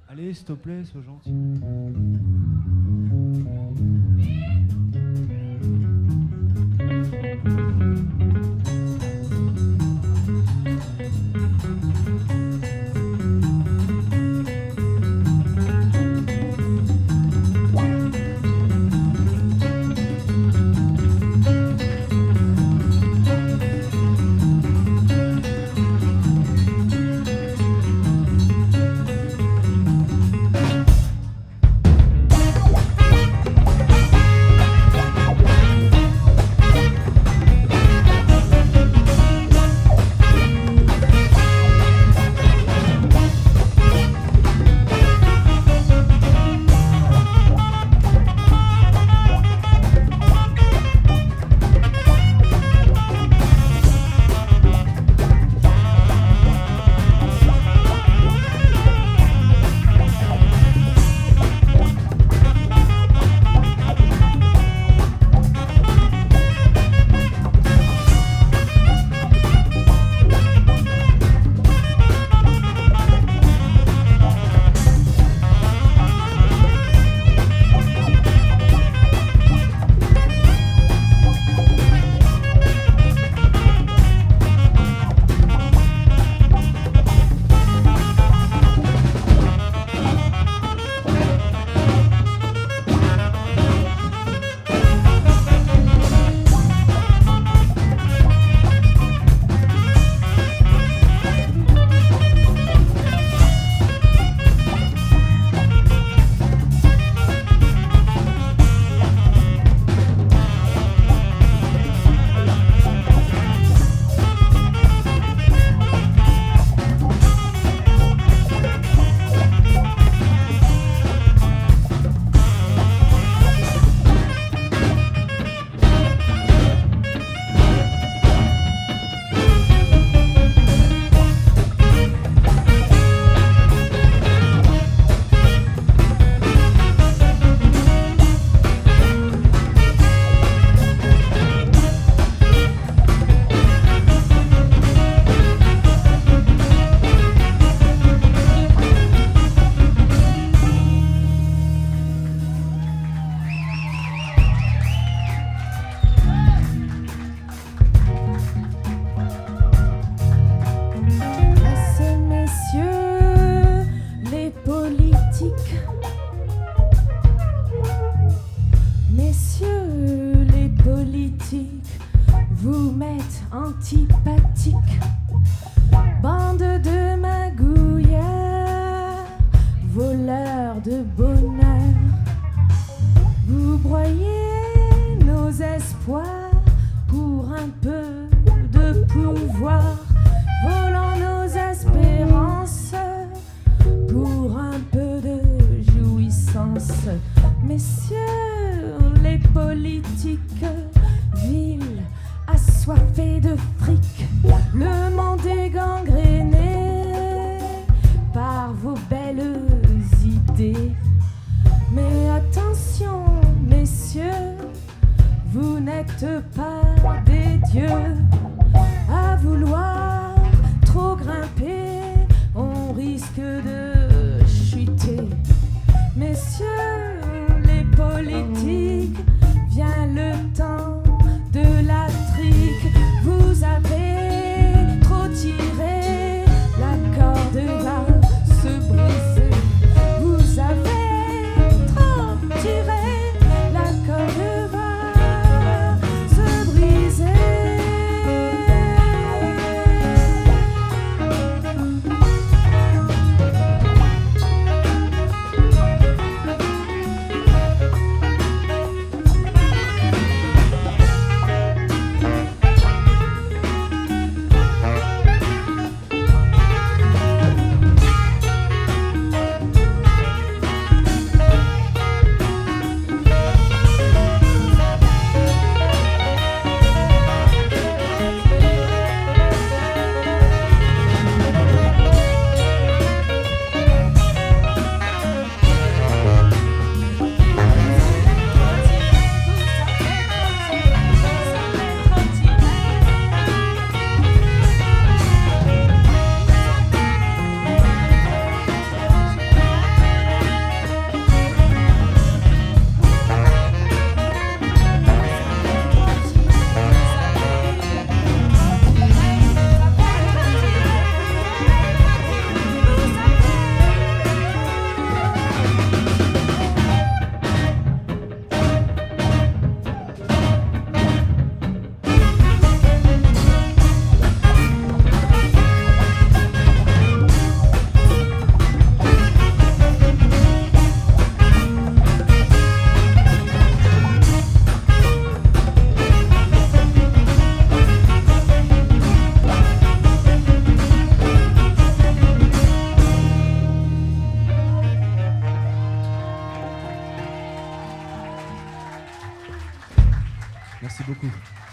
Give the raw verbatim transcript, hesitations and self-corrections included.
Allez, s'il te plaît, sois gentil. vous m'êtes antipathique, bande de magouilleurs, voleurs de bonheur. Vous broyez nos espoirs pour un peu de pouvoir, volant nos espérances pour un peu de jouissance. Messieurs les politiques, vils assoiffés de fric, le monde est gangréné par vos belles idées. Mais attention, messieurs, vous n'êtes pas des dieux. À vouloir trop grimper, on risque de chuter. Messieurs les politiques, vient le temps de la trique. Vous avez trop tiré, la corde va se briser. Vous avez trop tiré, la corde va se briser. beaucoup.